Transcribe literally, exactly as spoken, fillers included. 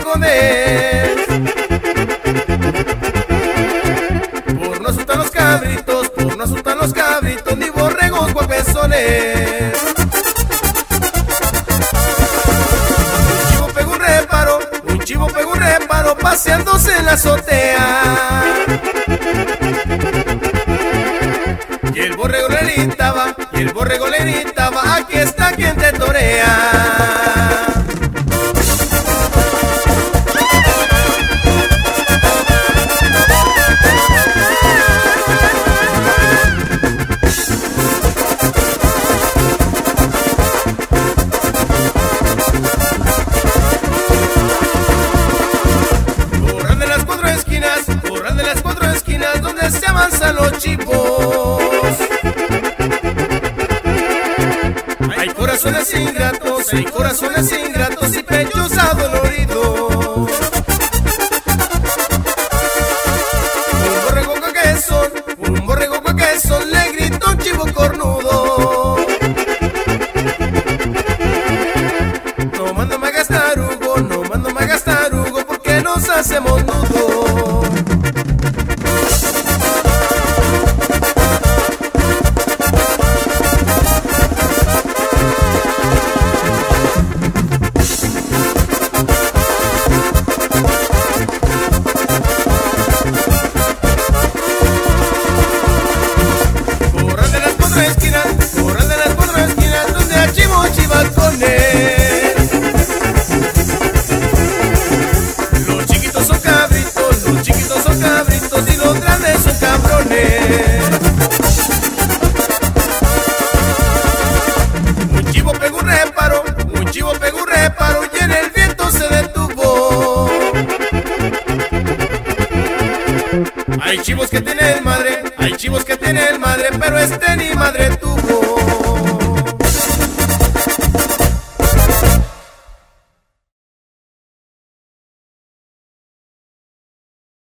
bribones. Por no asustar los cabritos, por no asustar los cabritos, ni borregos guapezones. Un chivo pegó un reparo, un chivo pegó un reparo, paseándose en la azotea. Y el borrego le gritaba, y el borrego le gritaba, aquí está quien te torea. Corran de las cuatro esquinas, corran de las cuatro esquinas, donde se avanzan los chivos. Hay corazones ingratos, hay corazones ingratos y pechos adoloridos. Un borrego cuaquezón, un borrego cuaquezón, le gritó un chivo cornudo. No mándame a gastar Hugo, no mándame a gastar Hugo, porque nos hacemos nudo. Esquinas, corran de las cuatro esquinas, donde a chivo chivacones. Los chiquitos son cabritos, los chiquitos son cabritos y los grandes son cabrones. Un chivo pegó un reparo, un chivo pegó un reparo y en el viento se detuvo. Hay chivos que tienen madre, hay chivos que tienen madre, pero este ni madre tuvo.